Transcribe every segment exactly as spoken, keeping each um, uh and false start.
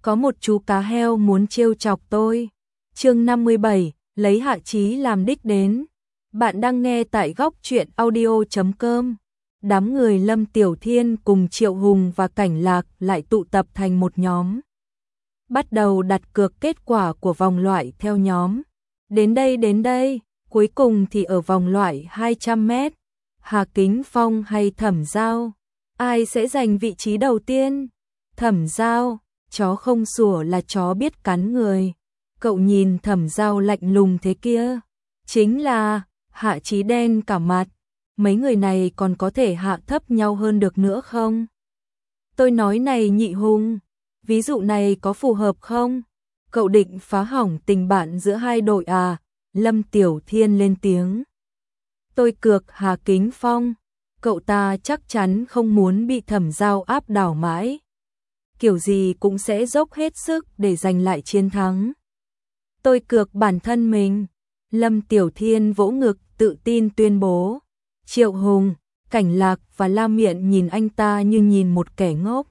có một chú cá heo muốn trêu chọc tôi. Chương năm mươi bảy, lấy Hạ Chí làm đích đến. Bạn đang nghe tại góc truyện audio chấm com. Đám người Lâm Tiểu Thiên cùng Triệu Hùng và Cảnh Lạc lại tụ tập thành một nhóm. Bắt đầu đặt cược kết quả của vòng loại theo nhóm. Đến đây đến đây, cuối cùng thì ở vòng loại hai trăm mét. Hà Kính Phong hay Thẩm Giao? Ai sẽ giành vị trí đầu tiên? Thẩm Giao, chó không sủa là chó biết cắn người. Cậu nhìn Thẩm Giao lạnh lùng thế kia. Chính là, Hạ Chí đen cả mặt. Mấy người này còn có thể hạ thấp nhau hơn được nữa không? Tôi nói này Nhị Hùng, ví dụ này có phù hợp không? Cậu định phá hỏng tình bạn giữa hai đội à? Lâm Tiểu Thiên lên tiếng. Tôi cược Hà Kính Phong, cậu ta chắc chắn không muốn bị Thẩm Giao áp đảo mãi. Kiểu gì cũng sẽ dốc hết sức để giành lại chiến thắng. Tôi cược bản thân mình. Lâm Tiểu Thiên vỗ ngực tự tin tuyên bố. Triệu Hùng, Cảnh Lạc và La Miện nhìn anh ta như nhìn một kẻ ngốc.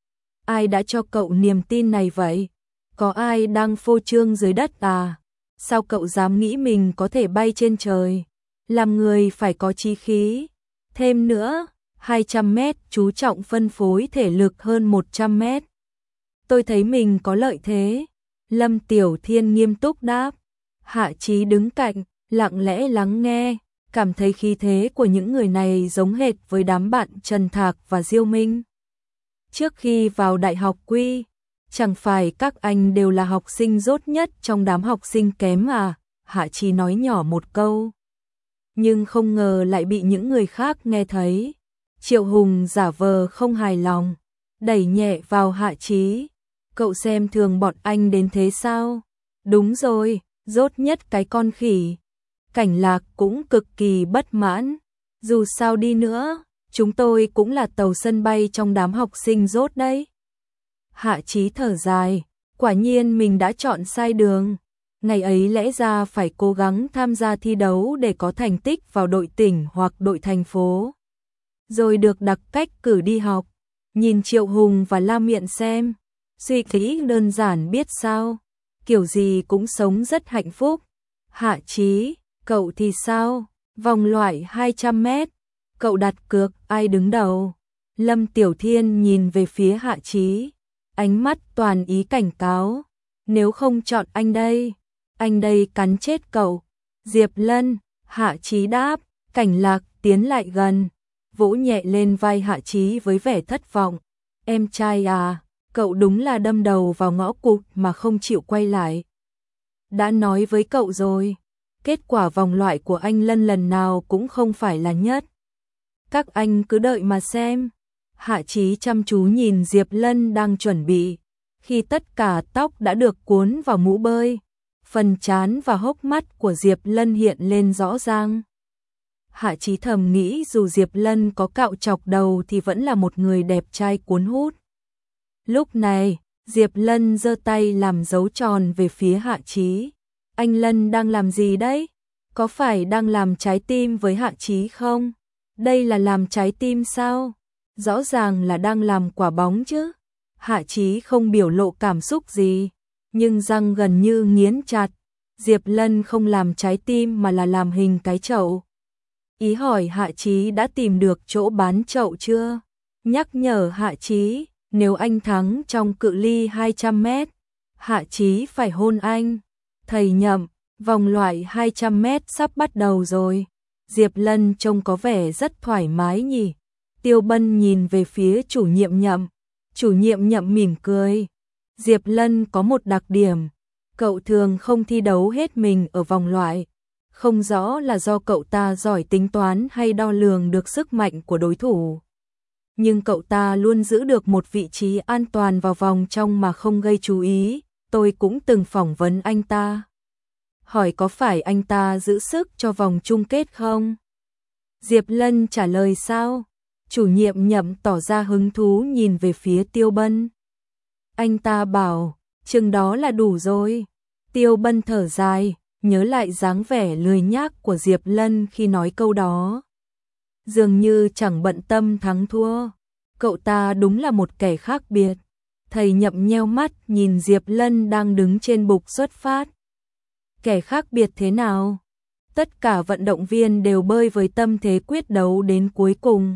Ai đã cho cậu niềm tin này vậy? Có ai đang phô trương dưới đất à? Sao cậu dám nghĩ mình có thể bay trên trời? Làm người phải có chí khí. Thêm nữa, hai trăm mét chú trọng phân phối thể lực hơn một trăm mét. Tôi thấy mình có lợi thế. Lâm Tiểu Thiên nghiêm túc đáp. Hạ Chí đứng cạnh, lặng lẽ lắng nghe, cảm thấy khí thế của những người này giống hệt với đám bạn Trần Thạc và Diêu Minh. Trước khi vào đại học Quy, chẳng phải các anh đều là học sinh dốt nhất trong đám học sinh kém à? Hạ Chí nói nhỏ một câu. Nhưng không ngờ lại bị những người khác nghe thấy. Triệu Hùng giả vờ không hài lòng, đẩy nhẹ vào Hạ Chí. Cậu xem thường bọn anh đến thế sao? Đúng rồi, dốt nhất cái con khỉ. Cảnh Lạc cũng cực kỳ bất mãn. Dù sao đi nữa, chúng tôi cũng là tàu sân bay trong đám học sinh dốt đấy. Hạ Chí thở dài, quả nhiên mình đã chọn sai đường. Ngày ấy lẽ ra phải cố gắng tham gia thi đấu để có thành tích vào đội tỉnh hoặc đội thành phố. Rồi được đặc cách cử đi học. Nhìn Triệu Hùng và La Miện xem. Suy nghĩ đơn giản biết sao. Kiểu gì cũng sống rất hạnh phúc. Hạ Chí, cậu thì sao? Vòng loại hai trăm mét. Cậu đặt cược ai đứng đầu? Lâm Tiểu Thiên nhìn về phía Hạ Chí. Ánh mắt toàn ý cảnh cáo. Nếu không chọn anh đây, anh đây cắn chết cậu. Diệp Lân, Hạ Chí đáp. Cảnh Lạc tiến lại gần, vỗ nhẹ lên vai Hạ Chí với vẻ thất vọng. Em trai à, cậu đúng là đâm đầu vào ngõ cụt mà không chịu quay lại. Đã nói với cậu rồi, kết quả vòng loại của anh Lân lần nào cũng không phải là nhất. Các anh cứ đợi mà xem. Hạ Chí chăm chú nhìn Diệp Lân đang chuẩn bị. Khi tất cả tóc đã được cuốn vào mũ bơi, phần trán và hốc mắt của Diệp Lân hiện lên rõ ràng. Hạ Chí thầm nghĩ dù Diệp Lân có cạo chọc đầu thì vẫn là một người đẹp trai cuốn hút. Lúc này, Diệp Lân giơ tay làm dấu tròn về phía Hạ Chí. Anh Lân đang làm gì đấy? Có phải đang làm trái tim với Hạ Chí không? Đây là làm trái tim sao? Rõ ràng là đang làm quả bóng chứ. Hạ Chí không biểu lộ cảm xúc gì, nhưng răng gần như nghiến chặt. Diệp Lân không làm trái tim mà là làm hình cái chậu. Ý hỏi Hạ Chí đã tìm được chỗ bán chậu chưa? Nhắc nhở Hạ Chí, nếu anh thắng trong cự ly hai trăm mét, Hạ Chí phải hôn anh. Thầy Nhậm, vòng loại hai trăm mét sắp bắt đầu rồi. Diệp Lân trông có vẻ rất thoải mái nhỉ. Tiêu Bân nhìn về phía chủ nhiệm Nhậm. Chủ nhiệm Nhậm mỉm cười. Diệp Lân có một đặc điểm. Cậu thường không thi đấu hết mình ở vòng loại. Không rõ là do cậu ta giỏi tính toán hay đo lường được sức mạnh của đối thủ. Nhưng cậu ta luôn giữ được một vị trí an toàn vào vòng trong mà không gây chú ý. Tôi cũng từng phỏng vấn anh ta. Hỏi có phải anh ta giữ sức cho vòng chung kết không? Diệp Lân trả lời sao? Chủ nhiệm Nhậm tỏ ra hứng thú nhìn về phía Tiêu Bân. Anh ta bảo, chừng đó là đủ rồi. Tiêu Bân thở dài, nhớ lại dáng vẻ lười nhác của Diệp Lân khi nói câu đó. Dường như chẳng bận tâm thắng thua. Cậu ta đúng là một kẻ khác biệt. Thầy Nhậm nheo mắt nhìn Diệp Lân đang đứng trên bục xuất phát. Kẻ khác biệt thế nào? Tất cả vận động viên đều bơi với tâm thế quyết đấu đến cuối cùng.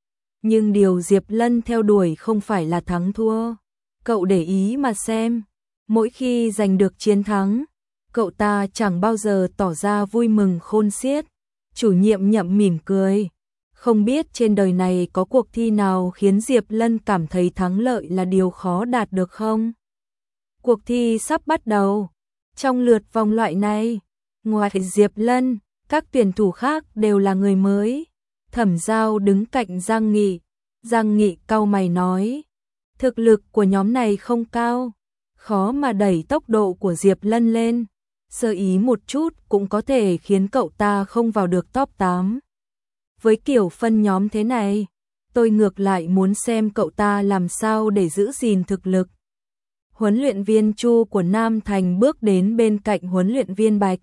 Nhưng điều Diệp Lân theo đuổi không phải là thắng thua. Cậu để ý mà xem, mỗi khi giành được chiến thắng, cậu ta chẳng bao giờ tỏ ra vui mừng khôn xiết. Chủ nhiệm Nhậm mỉm cười. Không biết trên đời này có cuộc thi nào khiến Diệp Lân cảm thấy thắng lợi là điều khó đạt được không? Cuộc thi sắp bắt đầu. Trong lượt vòng loại này, ngoài Diệp Lân, các tuyển thủ khác đều là người mới. Thẩm Giao đứng cạnh Giang Nghị. Giang Nghị cau mày nói, thực lực của nhóm này không cao, khó mà đẩy tốc độ của Diệp Lân lên. Sơ ý một chút cũng có thể khiến cậu ta không vào được top tám. Với kiểu phân nhóm thế này, tôi ngược lại muốn xem cậu ta làm sao để giữ gìn thực lực. Huấn luyện viên Chu của Nam Thành bước đến bên cạnh huấn luyện viên Bạch.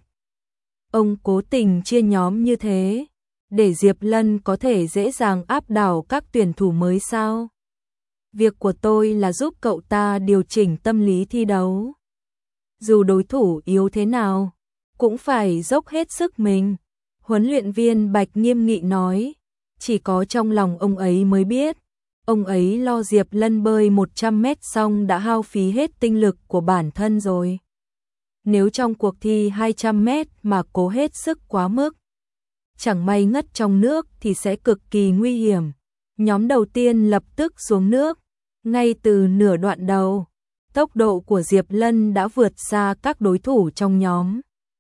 Ông cố tình chia nhóm như thế, để Diệp Lân có thể dễ dàng áp đảo các tuyển thủ mới sao? Việc của tôi là giúp cậu ta điều chỉnh tâm lý thi đấu. Dù đối thủ yếu thế nào, cũng phải dốc hết sức mình. Huấn luyện viên Bạch nghiêm nghị nói, chỉ có trong lòng ông ấy mới biết. Ông ấy lo Diệp Lân bơi một trăm mét xong đã hao phí hết tinh lực của bản thân rồi. Nếu trong cuộc thi hai trăm mét mà cố hết sức quá mức, chẳng may ngất trong nước thì sẽ cực kỳ nguy hiểm. Nhóm đầu tiên lập tức xuống nước. Ngay từ nửa đoạn đầu, tốc độ của Diệp Lân đã vượt xa các đối thủ trong nhóm.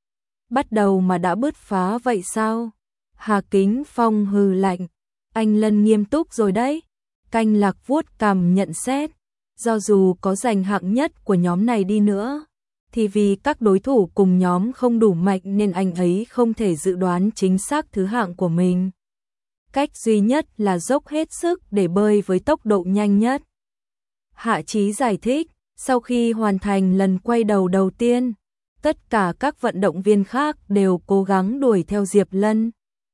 Bắt đầu mà đã bứt phá vậy sao? Hà Kính Phong hừ lạnh. Anh Lân nghiêm túc rồi đấy. Canh Lạc vuốt cằm nhận xét. Do dù có giành hạng nhất của nhóm này đi nữa, thì vì các đối thủ cùng nhóm không đủ mạnh nên anh ấy không thể dự đoán chính xác thứ hạng của mình. Cách duy nhất là dốc hết sức để bơi với tốc độ nhanh nhất. Hạ Chí giải thích, sau khi hoàn thành lần quay đầu đầu tiên, tất cả các vận động viên khác đều cố gắng đuổi theo Diệp Lân.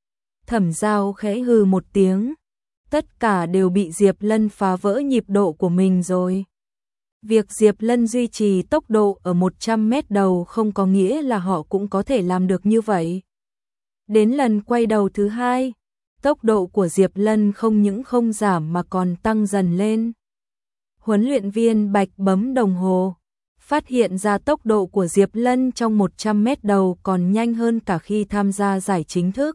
Thẩm Giao khẽ hừ một tiếng, tất cả đều bị Diệp Lân phá vỡ nhịp độ của mình rồi. Việc Diệp Lân duy trì tốc độ ở một trăm mét đầu không có nghĩa là họ cũng có thể làm được như vậy. Đến lần quay đầu thứ hai, tốc độ của Diệp Lân không những không giảm mà còn tăng dần lên. Huấn luyện viên Bạch bấm đồng hồ, phát hiện ra tốc độ của Diệp Lân trong một trăm mét đầu còn nhanh hơn cả khi tham gia giải chính thức,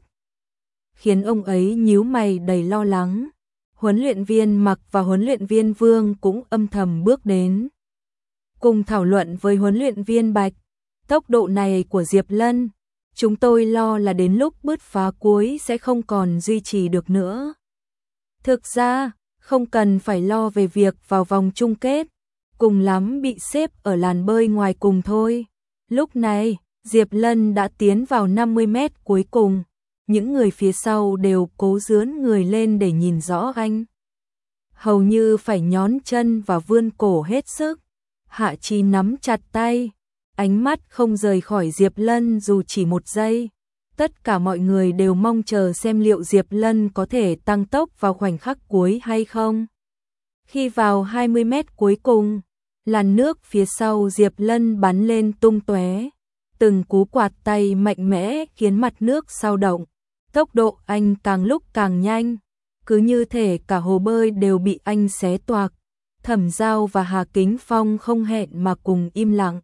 khiến ông ấy nhíu mày đầy lo lắng. Huấn luyện viên Mặc và huấn luyện viên Vương cũng âm thầm bước đến, cùng thảo luận với huấn luyện viên Bạch. Tốc độ này của Diệp Lân, chúng tôi lo là đến lúc bứt phá cuối sẽ không còn duy trì được nữa. Thực ra, không cần phải lo về việc vào vòng chung kết, cùng lắm bị xếp ở làn bơi ngoài cùng thôi. Lúc này, Diệp Lân đã tiến vào năm mươi mét cuối cùng. Những người phía sau đều cố dướn người lên để nhìn rõ anh. Hầu như phải nhón chân và vươn cổ hết sức. Hạ Chí nắm chặt tay, ánh mắt không rời khỏi Diệp Lân dù chỉ một giây. Tất cả mọi người đều mong chờ xem liệu Diệp Lân có thể tăng tốc vào khoảnh khắc cuối hay không. Khi vào hai mươi mét cuối cùng, làn nước phía sau Diệp Lân bắn lên tung tóe. Từng cú quạt tay mạnh mẽ khiến mặt nước sao động. Tốc độ anh càng lúc càng nhanh, cứ như thể cả hồ bơi đều bị anh xé toạc. Thẩm Giao và Hà Kính Phong không hẹn mà cùng im lặng.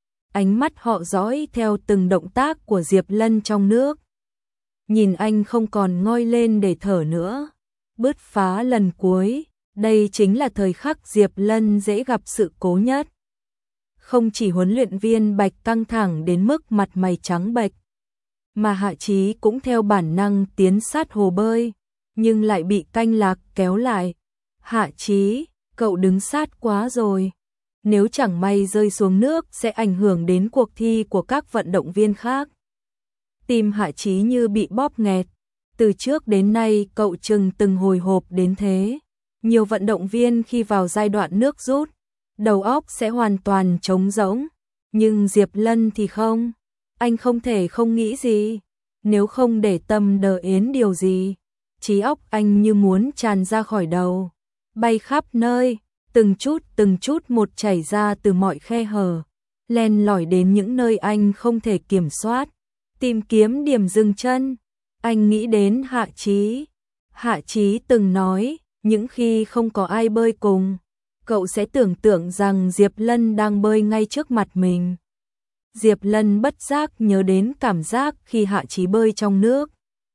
Ánh mắt họ dõi theo từng động tác của Diệp Lân trong nước. Nhìn anh không còn ngoi lên để thở nữa. Bứt phá lần cuối, đây chính là thời khắc Diệp Lân dễ gặp sự cố nhất. Không chỉ huấn luyện viên Bạch căng thẳng đến mức mặt mày trắng bệch, mà Hạ Chí cũng theo bản năng tiến sát hồ bơi, nhưng lại bị Canh Lạc kéo lại. Hạ Chí, cậu đứng sát quá rồi. Nếu chẳng may rơi xuống nước sẽ ảnh hưởng đến cuộc thi của các vận động viên khác. Tim Hạ Chí như bị bóp nghẹt. Từ trước đến nay cậu chừng từng hồi hộp đến thế. Nhiều vận động viên khi vào giai đoạn nước rút, đầu óc sẽ hoàn toàn trống rỗng. Nhưng Diệp Lân thì không. Anh không thể không nghĩ gì. Nếu không để tâm đờ yến điều gì, trí óc anh như muốn tràn ra khỏi đầu, bay khắp nơi. từng chút từng chút một chảy ra từ mọi khe hở, len lỏi đến những nơi anh không thể kiểm soát, tìm kiếm điểm dừng chân. Anh nghĩ đến Hạ Chí. Hạ Chí từng nói, những khi không có ai bơi cùng, cậu sẽ tưởng tượng rằng Diệp Lân đang bơi ngay trước mặt mình. Diệp Lân bất giác nhớ đến cảm giác khi Hạ Chí bơi trong nước.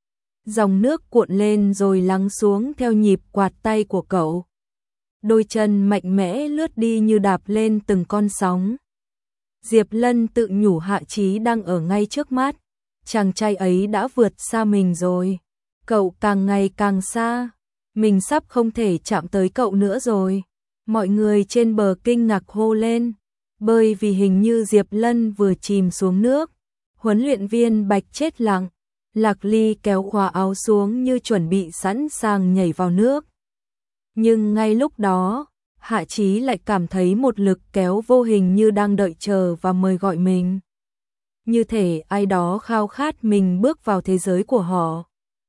Dòng nước cuộn lên rồi lắng xuống theo nhịp quạt tay của cậu. Đôi chân mạnh mẽ lướt đi như đạp lên từng con sóng. Diệp Lân tự nhủ Hạ Chí đang ở ngay trước mắt. Chàng trai ấy đã vượt xa mình rồi. Cậu càng ngày càng xa. Mình sắp không thể chạm tới cậu nữa rồi. Mọi người trên bờ kinh ngạc hô lên. Bơi vì hình như Diệp Lân vừa chìm xuống nước. Huấn luyện viên Bạch chết lặng. Lạc Ly kéo khóa áo xuống như chuẩn bị sẵn sàng nhảy vào nước. Nhưng ngay lúc đó, Hạ Chí lại cảm thấy một lực kéo vô hình như đang đợi chờ và mời gọi mình. Như thể ai đó khao khát mình bước vào thế giới của họ.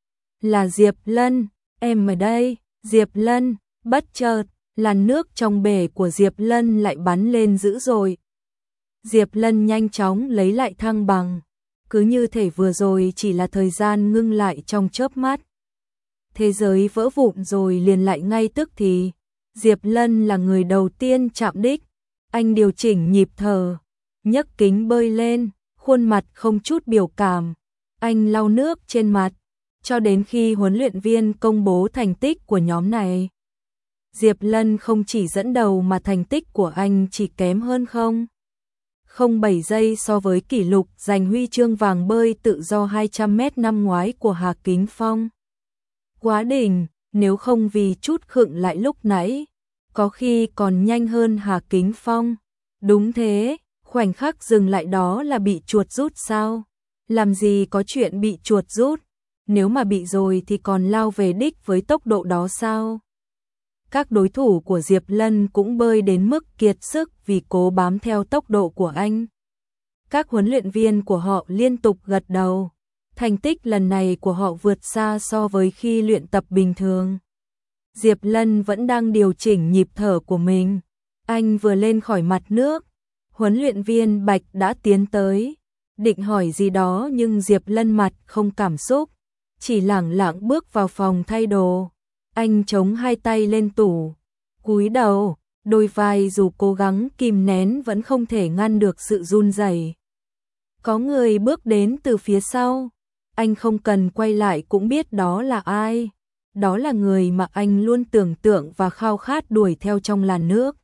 Là Diệp Lân, em ở đây, Diệp Lân, bất chợt, làn nước trong bể của Diệp Lân lại bắn lên dữ dội. Diệp Lân nhanh chóng lấy lại thăng bằng, cứ như thể vừa rồi chỉ là thời gian ngưng lại trong chớp mắt. Thế giới vỡ vụn rồi liền lại ngay tức thì. Diệp Lân là người đầu tiên chạm đích. Anh điều chỉnh nhịp thở, nhấc kính bơi lên, khuôn mặt không chút biểu cảm. Anh lau nước trên mặt, cho đến khi huấn luyện viên công bố thành tích của nhóm này. Diệp Lân không chỉ dẫn đầu mà thành tích của anh chỉ kém hơn không. Không bảy giây so với kỷ lục giành huy chương vàng bơi tự do hai trăm mét năm ngoái của Hà Kính Phong. Quá đỉnh, nếu không vì chút khựng lại lúc nãy, có khi còn nhanh hơn Hà Kính Phong. Đúng thế, khoảnh khắc dừng lại đó là bị chuột rút sao? Làm gì có chuyện bị chuột rút, nếu mà bị rồi thì còn lao về đích với tốc độ đó sao? Các đối thủ của Diệp Lân cũng bơi đến mức kiệt sức vì cố bám theo tốc độ của anh. Các huấn luyện viên của họ liên tục gật đầu. Thành tích lần này của họ vượt xa so với khi luyện tập bình thường. Diệp Lân vẫn đang điều chỉnh nhịp thở của mình. Anh vừa lên khỏi mặt nước, huấn luyện viên Bạch đã tiến tới, định hỏi gì đó nhưng Diệp Lân mặt không cảm xúc, chỉ lẳng lặng bước vào phòng thay đồ. Anh chống hai tay lên tủ, cúi đầu, đôi vai dù cố gắng kìm nén vẫn không thể ngăn được sự run rẩy. Có người bước đến từ phía sau, anh không cần quay lại cũng biết đó là ai. Đó là người mà anh luôn tưởng tượng và khao khát đuổi theo trong làn nước.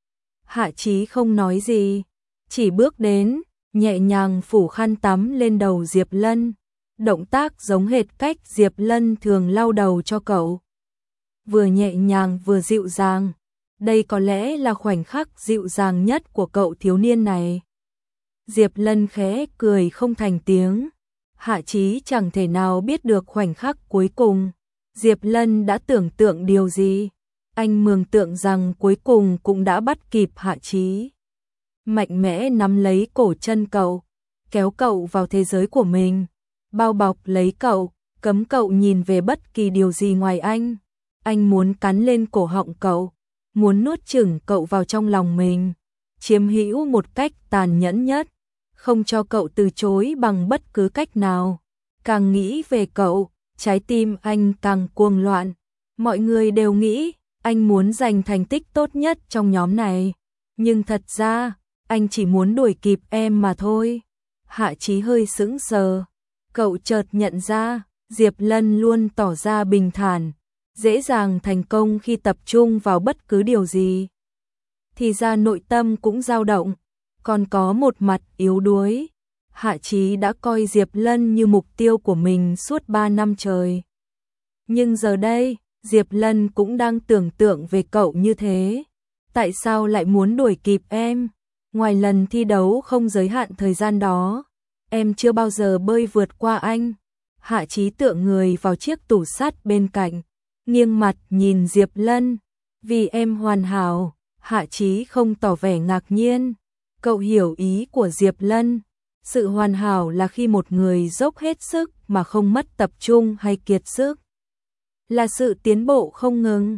Hạ Chí không nói gì, chỉ bước đến, nhẹ nhàng phủ khăn tắm lên đầu Diệp Lân. Động tác giống hệt cách Diệp Lân thường lau đầu cho cậu. Vừa nhẹ nhàng vừa dịu dàng. Đây có lẽ là khoảnh khắc dịu dàng nhất của cậu thiếu niên này. Diệp Lân khẽ cười không thành tiếng. Hạ Chí chẳng thể nào biết được khoảnh khắc cuối cùng Diệp Lân đã tưởng tượng điều gì. Anh mường tượng rằng cuối cùng cũng đã bắt kịp Hạ Chí. Mạnh mẽ nắm lấy cổ chân cậu, kéo cậu vào thế giới của mình, bao bọc lấy cậu, cấm cậu nhìn về bất kỳ điều gì ngoài anh. Anh muốn cắn lên cổ họng cậu, muốn nuốt chửng cậu vào trong lòng mình, chiếm hữu một cách tàn nhẫn nhất, không cho cậu từ chối bằng bất cứ cách nào. Càng nghĩ về cậu, trái tim anh càng cuồng loạn. Mọi người đều nghĩ anh muốn giành thành tích tốt nhất trong nhóm này, nhưng thật ra anh chỉ muốn đuổi kịp em mà thôi. Hạ Chí hơi sững sờ, cậu chợt nhận ra Diệp Lân luôn tỏ ra bình thản, dễ dàng thành công khi tập trung vào bất cứ điều gì. Thì ra nội tâm cũng dao động, còn có một mặt yếu đuối. Hạ Chí đã coi Diệp Lân như mục tiêu của mình suốt ba năm trời. Nhưng giờ đây, Diệp Lân cũng đang tưởng tượng về cậu như thế. Tại sao lại muốn đuổi kịp em? Ngoài lần thi đấu không giới hạn thời gian đó, em chưa bao giờ bơi vượt qua anh. Hạ Chí tựa người vào chiếc tủ sắt bên cạnh, nghiêng mặt nhìn Diệp Lân. Vì em hoàn hảo. Hạ Chí không tỏ vẻ ngạc nhiên. Cậu hiểu ý của Diệp Lân. Sự hoàn hảo là khi một người dốc hết sức mà không mất tập trung hay kiệt sức. Là sự tiến bộ không ngừng.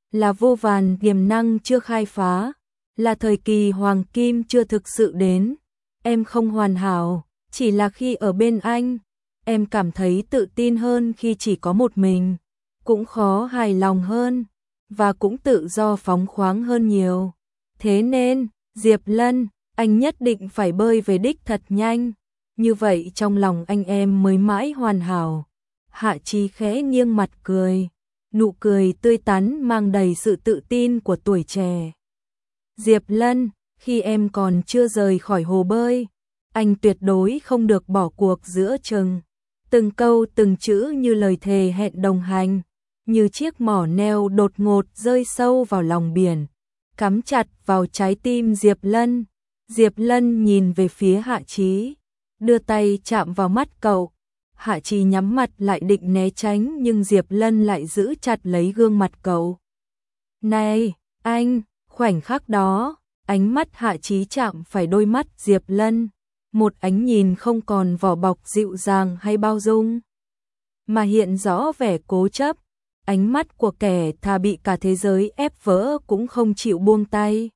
là vô vàn tiềm năng chưa khai phá, là thời kỳ hoàng kim chưa thực sự đến. Em không hoàn hảo, chỉ là khi ở bên anh, em cảm thấy tự tin hơn khi chỉ có một mình, cũng khó hài lòng hơn, và cũng tự do phóng khoáng hơn nhiều. Thế nên, Diệp Lân, anh nhất định phải bơi về đích thật nhanh, như vậy trong lòng anh em mới mãi hoàn hảo. Hạ Chí khẽ nghiêng mặt cười, nụ cười tươi tắn mang đầy sự tự tin của tuổi trẻ. Diệp Lân, khi em còn chưa rời khỏi hồ bơi, anh tuyệt đối không được bỏ cuộc giữa chừng. Từng câu từng chữ như lời thề hẹn đồng hành, như chiếc mỏ neo đột ngột rơi sâu vào lòng biển, cắm chặt vào trái tim Diệp Lân. Diệp Lân nhìn về phía Hạ Chí, đưa tay chạm vào mắt cậu. Hạ Chí nhắm mặt lại định né tránh, nhưng Diệp Lân lại giữ chặt lấy gương mặt cậu. Này, anh! Khoảnh khắc đó, ánh mắt Hạ Chí chạm phải đôi mắt Diệp Lân, một ánh nhìn không còn vỏ bọc dịu dàng hay bao dung, mà hiện rõ vẻ cố chấp, ánh mắt của kẻ thà bị cả thế giới ép vỡ cũng không chịu buông tay.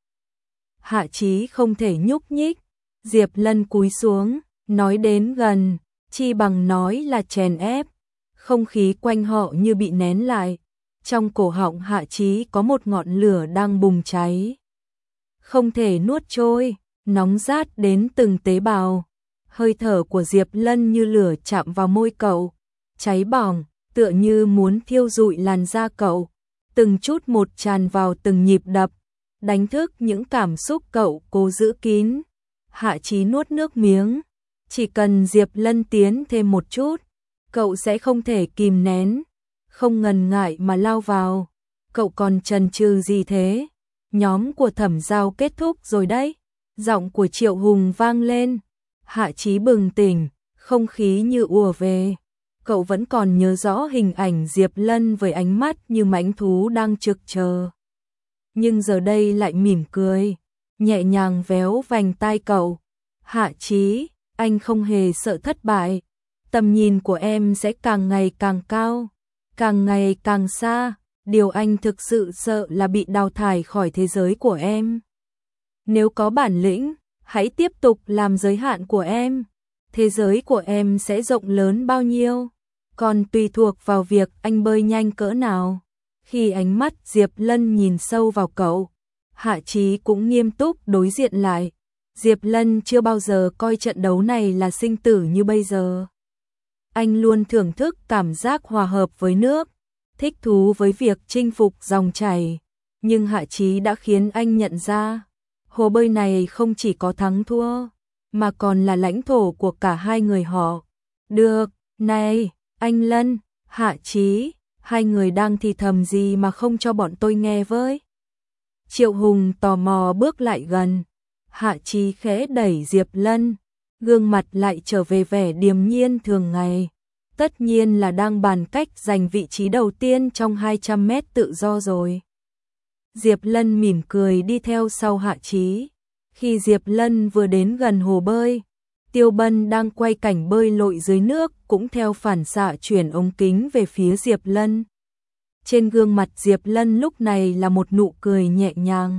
Hạ Chí không thể nhúc nhích, Diệp Lân cúi xuống, nói đến gần, chi bằng nói là chèn ép, không khí quanh họ như bị nén lại. Trong cổ họng Hạ Chí có một ngọn lửa đang bùng cháy, không thể nuốt trôi, nóng rát đến từng tế bào. Hơi thở của Diệp Lân như lửa chạm vào môi cậu, cháy bỏng, tựa như muốn thiêu rụi làn da cậu, từng chút một tràn vào từng nhịp đập, đánh thức những cảm xúc cậu cố giữ kín. Hạ Chí nuốt nước miếng, chỉ cần Diệp Lân tiến thêm một chút, cậu sẽ không thể kìm nén, không ngần ngại mà lao vào. Cậu còn chần chừ gì thế? Nhóm của Thẩm Giao kết thúc rồi đấy. Giọng của Triệu Hùng vang lên. Hạ Chí bừng tỉnh, không khí như ùa về. Cậu vẫn còn nhớ rõ hình ảnh Diệp Lân với ánh mắt như mãnh thú đang trực chờ. Nhưng giờ đây lại mỉm cười, nhẹ nhàng véo vành tai cậu. Hạ Chí, anh không hề sợ thất bại. Tầm nhìn của em sẽ càng ngày càng cao, càng ngày càng xa. Điều anh thực sự sợ là bị đào thải khỏi thế giới của em. Nếu có bản lĩnh, hãy tiếp tục làm giới hạn của em. Thế giới của em sẽ rộng lớn bao nhiêu, còn tùy thuộc vào việc anh bơi nhanh cỡ nào. Khi ánh mắt Diệp Lân nhìn sâu vào cậu, Hạ Chí cũng nghiêm túc đối diện lại. Diệp Lân chưa bao giờ coi trận đấu này là sinh tử như bây giờ. Anh luôn thưởng thức cảm giác hòa hợp với nước, thích thú với việc chinh phục dòng chảy. Nhưng Hạ Chí đã khiến anh nhận ra, hồ bơi này không chỉ có thắng thua, mà còn là lãnh thổ của cả hai người họ. Được, này, anh Lân, Hạ Chí, hai người đang thì thầm gì mà không cho bọn tôi nghe với? Triệu Hùng tò mò bước lại gần. Hạ Chí khẽ đẩy Diệp Lân, gương mặt lại trở về vẻ điềm nhiên thường ngày. Tất nhiên là đang bàn cách giành vị trí đầu tiên trong hai trăm mét tự do rồi. Diệp Lân mỉm cười đi theo sau Hạ Chí. Khi Diệp Lân vừa đến gần hồ bơi, Tiêu Bân đang quay cảnh bơi lội dưới nước cũng theo phản xạ chuyển ống kính về phía Diệp Lân. Trên gương mặt Diệp Lân lúc này là một nụ cười nhẹ nhàng,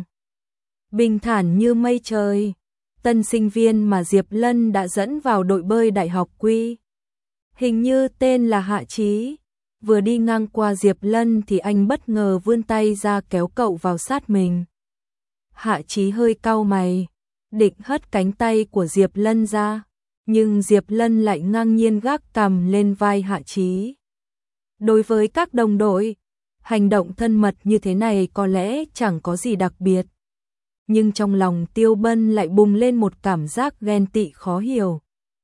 bình thản như mây trời. Tân sinh viên mà Diệp Lân đã dẫn vào đội bơi Đại học Quy, hình như tên là Hạ Chí, vừa đi ngang qua Diệp Lân thì anh bất ngờ vươn tay ra kéo cậu vào sát mình. Hạ Chí hơi cau mày, định hất cánh tay của Diệp Lân ra, nhưng Diệp Lân lại ngang nhiên gác cằm lên vai Hạ Chí. Đối với các đồng đội, hành động thân mật như thế này có lẽ chẳng có gì đặc biệt. Nhưng trong lòng Tiêu Bân lại bùng lên một cảm giác ghen tị khó hiểu.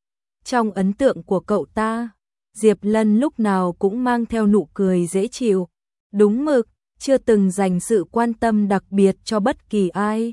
Trong ấn tượng của cậu ta, Diệp Lân lúc nào cũng mang theo nụ cười dễ chịu, đúng mực, chưa từng dành sự quan tâm đặc biệt cho bất kỳ ai.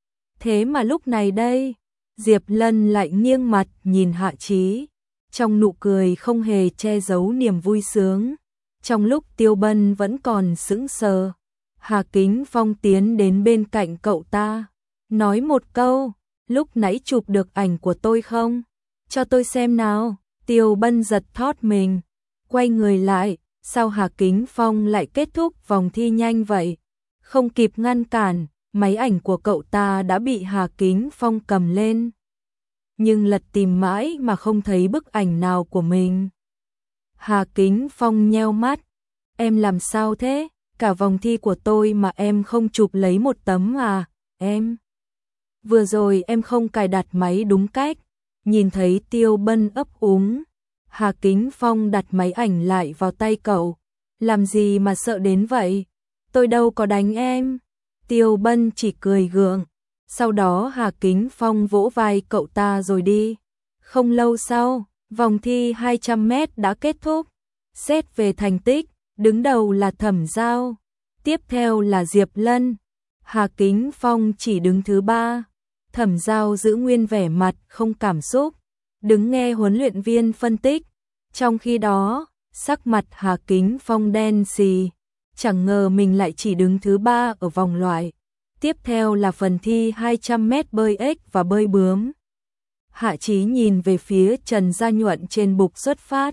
Thế mà lúc này đây, Diệp Lân lại nghiêng mặt nhìn Hạ Chí, trong nụ cười không hề che giấu niềm vui sướng. Trong lúc Tiêu Bân vẫn còn sững sờ, Hà Kính Phong tiến đến bên cạnh cậu ta, nói một câu, lúc nãy chụp được ảnh của tôi không? Cho tôi xem nào. Tiêu Bân giật thót mình, quay người lại, sao Hà Kính Phong lại kết thúc vòng thi nhanh vậy? Không kịp ngăn cản, máy ảnh của cậu ta đã bị Hà Kính Phong cầm lên. Nhưng lật tìm mãi mà không thấy bức ảnh nào của mình. Hà Kính Phong nheo mắt. Em làm sao thế? Cả vòng thi của tôi mà em không chụp lấy một tấm à? Em... Vừa rồi em không cài đặt máy đúng cách. Nhìn thấy Tiêu Bân ấp úng. Hà Kính Phong đặt máy ảnh lại vào tay cậu. Làm gì mà sợ đến vậy? Tôi đâu có đánh em. Tiêu Bân chỉ cười gượng. Sau đó Hà Kính Phong vỗ vai cậu ta rồi đi. Không lâu sau, vòng thi hai trăm mét đã kết thúc. Xét về thành tích, đứng đầu là Thẩm Giao, tiếp theo là Diệp Lân. Hà Kính Phong chỉ đứng thứ ba. Thẩm Giao giữ nguyên vẻ mặt không cảm xúc, đứng nghe huấn luyện viên phân tích. Trong khi đó, sắc mặt Hà Kính Phong đen xì, chẳng ngờ mình lại chỉ đứng thứ ba ở vòng loại. Tiếp theo là phần thi hai trăm mét bơi ếch và bơi bướm. Hạ Chí nhìn về phía Trần Gia Nhuận trên bục xuất phát.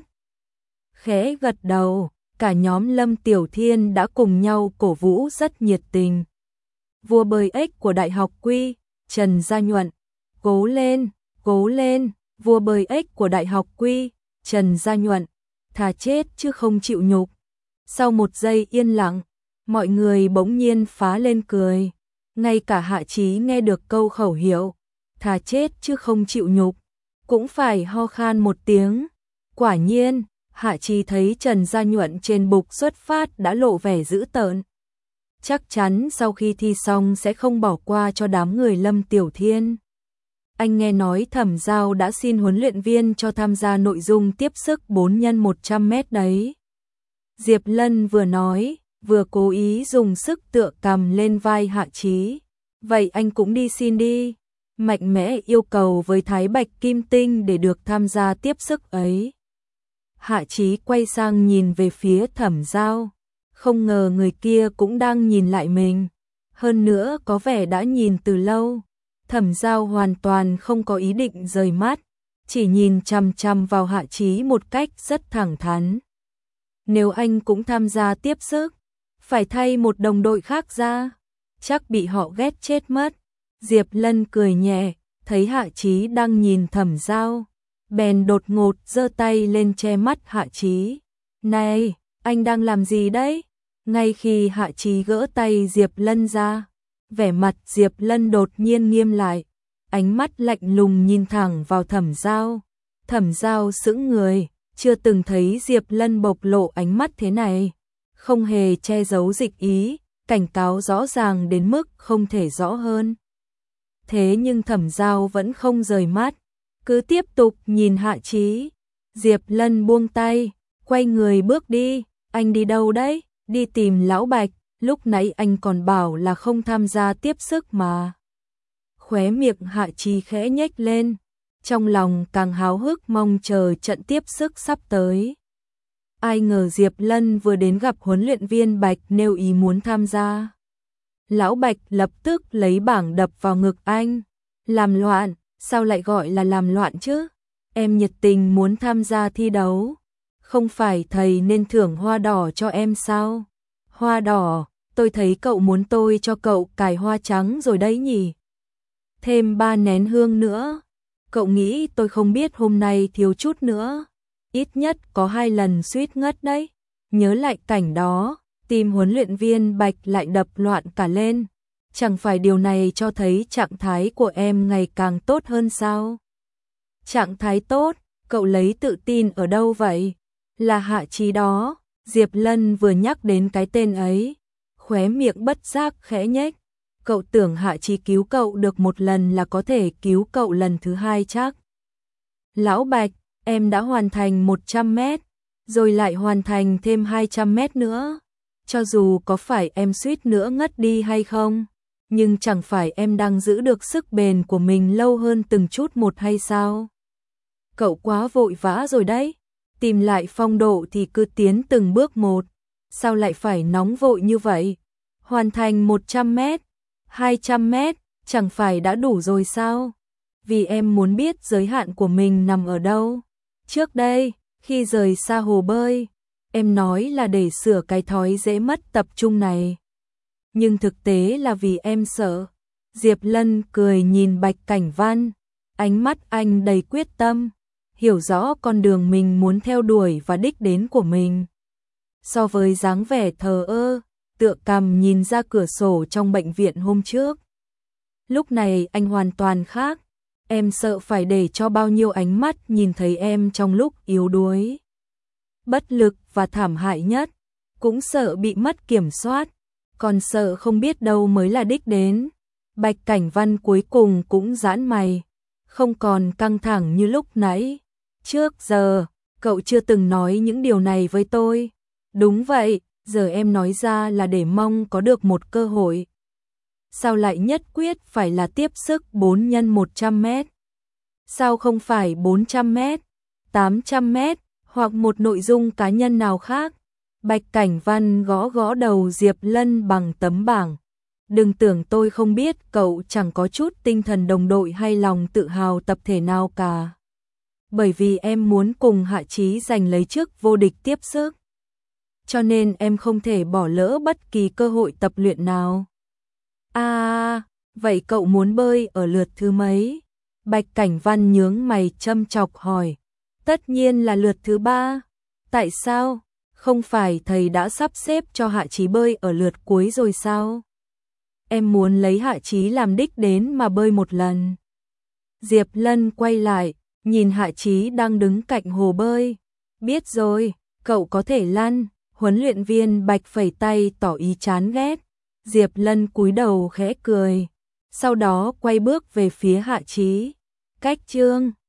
Khẽ gật đầu, cả nhóm Lâm Tiểu Thiên đã cùng nhau cổ vũ rất nhiệt tình. Vua bơi ếch của Đại học Quy, Trần Gia Nhuận, cố lên, cố lên, vua bơi ếch của Đại học Quy, Trần Gia Nhuận, thà chết chứ không chịu nhục. Sau một giây yên lặng, mọi người bỗng nhiên phá lên cười. Ngay cả Hạ Chí nghe được câu khẩu hiệu, thà chết chứ không chịu nhục, cũng phải ho khan một tiếng. Quả nhiên, Hạ Chí thấy Trần Gia Nhuận trên bục xuất phát đã lộ vẻ dữ tợn. Chắc chắn sau khi thi xong sẽ không bỏ qua cho đám người Lâm Tiểu Thiên. Anh nghe nói Thẩm Giao đã xin huấn luyện viên cho tham gia nội dung tiếp sức bốn nhân một trăm mét đấy. Diệp Lân vừa nói, vừa cố ý dùng sức tựa cầm lên vai Hạ Chí. Vậy anh cũng đi xin đi. Mạnh mẽ yêu cầu với Thái Bạch Kim Tinh để được tham gia tiếp sức ấy. Hạ Chí quay sang nhìn về phía Thẩm Giao. Không ngờ người kia cũng đang nhìn lại mình. Hơn nữa có vẻ đã nhìn từ lâu. Thẩm Giao hoàn toàn không có ý định rời mắt, chỉ nhìn chằm chằm vào Hạ Chí một cách rất thẳng thắn. Nếu anh cũng tham gia tiếp sức, phải thay một đồng đội khác ra, chắc bị họ ghét chết mất. Diệp Lân cười nhẹ, thấy Hạ Chí đang nhìn Thẩm Giao, bèn đột ngột giơ tay lên che mắt Hạ Chí. Này, anh đang làm gì đấy? Ngay khi Hạ Chí gỡ tay Diệp Lân ra, vẻ mặt Diệp Lân đột nhiên nghiêm lại, ánh mắt lạnh lùng nhìn thẳng vào Thẩm Giao. Thẩm Giao sững người, chưa từng thấy Diệp Lân bộc lộ ánh mắt thế này, không hề che giấu dịch ý, cảnh cáo rõ ràng đến mức không thể rõ hơn. Thế nhưng Thẩm Giao vẫn không rời mắt, cứ tiếp tục nhìn Hạ Chí. Diệp Lân buông tay, quay người bước đi. Anh đi đâu đấy? Đi tìm Lão Bạch, lúc nãy anh còn bảo là không tham gia tiếp sức mà. Khóe miệng Hạ Chí khẽ nhếch lên, trong lòng càng háo hức mong chờ trận tiếp sức sắp tới. Ai ngờ Diệp Lân vừa đến gặp huấn luyện viên Bạch nêu ý muốn tham gia. Lão Bạch lập tức lấy bảng đập vào ngực anh. Làm loạn, sao lại gọi là làm loạn chứ? Em nhiệt tình muốn tham gia thi đấu. Không phải thầy nên thưởng hoa đỏ cho em sao? Hoa đỏ, tôi thấy cậu muốn tôi cho cậu cài hoa trắng rồi đấy nhỉ? Thêm ba nén hương nữa. Cậu nghĩ tôi không biết hôm nay thiếu chút nữa. Ít nhất có hai lần suýt ngất đấy. Nhớ lại cảnh đó, tim huấn luyện viên Bạch lại đập loạn cả lên. Chẳng phải điều này cho thấy trạng thái của em ngày càng tốt hơn sao? Trạng thái tốt, cậu lấy tự tin ở đâu vậy? Là Hạ Chí đó. Diệp Lân vừa nhắc đến cái tên ấy, khóe miệng bất giác khẽ nhếch. Cậu tưởng Hạ Chí cứu cậu được một lần là có thể cứu cậu lần thứ hai chắc? Lão Bạch, em đã hoàn thành một trăm mét, rồi lại hoàn thành thêm hai trăm mét nữa. Cho dù có phải em suýt nữa ngất đi hay không, nhưng chẳng phải em đang giữ được sức bền của mình lâu hơn từng chút một hay sao? Cậu quá vội vã rồi đấy. Tìm lại phong độ thì cứ tiến từng bước một. Sao lại phải nóng vội như vậy? Hoàn thành một trăm mét, hai trăm mét, chẳng phải đã đủ rồi sao? Vì em muốn biết giới hạn của mình nằm ở đâu. Trước đây, khi rời xa hồ bơi, em nói là để sửa cái thói dễ mất tập trung này. nhưng thực tế là vì em sợ. Diệp Lân cười nhìn Bạch Cảnh Văn, ánh mắt anh đầy quyết tâm, hiểu rõ con đường mình muốn theo đuổi và đích đến của mình. So với dáng vẻ thờ ơ, tựa cằm nhìn ra cửa sổ trong bệnh viện hôm trước, lúc này anh hoàn toàn khác. Em sợ phải để cho bao nhiêu ánh mắt nhìn thấy em trong lúc yếu đuối, bất lực và thảm hại nhất, cũng sợ bị mất kiểm soát, còn sợ không biết đâu mới là đích đến. Bạch Cảnh Văn cuối cùng cũng giãn mày, không còn căng thẳng như lúc nãy. Trước giờ, cậu chưa từng nói những điều này với tôi. Đúng vậy, giờ em nói ra là để mong có được một cơ hội. Sao lại nhất quyết phải là tiếp sức bốn nhân một trăm mét? Sao không phải bốn trăm mét, tám trăm mét, hoặc một nội dung cá nhân nào khác? Bạch Cảnh Văn gõ gõ đầu Diệp Lân bằng tấm bảng. Đừng tưởng tôi không biết cậu chẳng có chút tinh thần đồng đội hay lòng tự hào tập thể nào cả. Bởi vì em muốn cùng Hạ Chí giành lấy chức vô địch tiếp sức, cho nên em không thể bỏ lỡ bất kỳ cơ hội tập luyện nào. À, vậy cậu muốn bơi ở lượt thứ mấy? Bạch Cảnh Văn nhướng mày châm chọc hỏi. Tất nhiên là lượt thứ ba. Tại sao? Không phải thầy đã sắp xếp cho Hạ Chí bơi ở lượt cuối rồi sao? Em muốn lấy Hạ Chí làm đích đến mà bơi một lần. Diệp Lân quay lại, nhìn Hạ Chí đang đứng cạnh hồ bơi. Biết rồi, cậu có thể lăn. Huấn luyện viên Bạch phẩy tay tỏ ý chán ghét. Diệp Lân cúi đầu khẽ cười, sau đó quay bước về phía Hạ Chí. Cách chương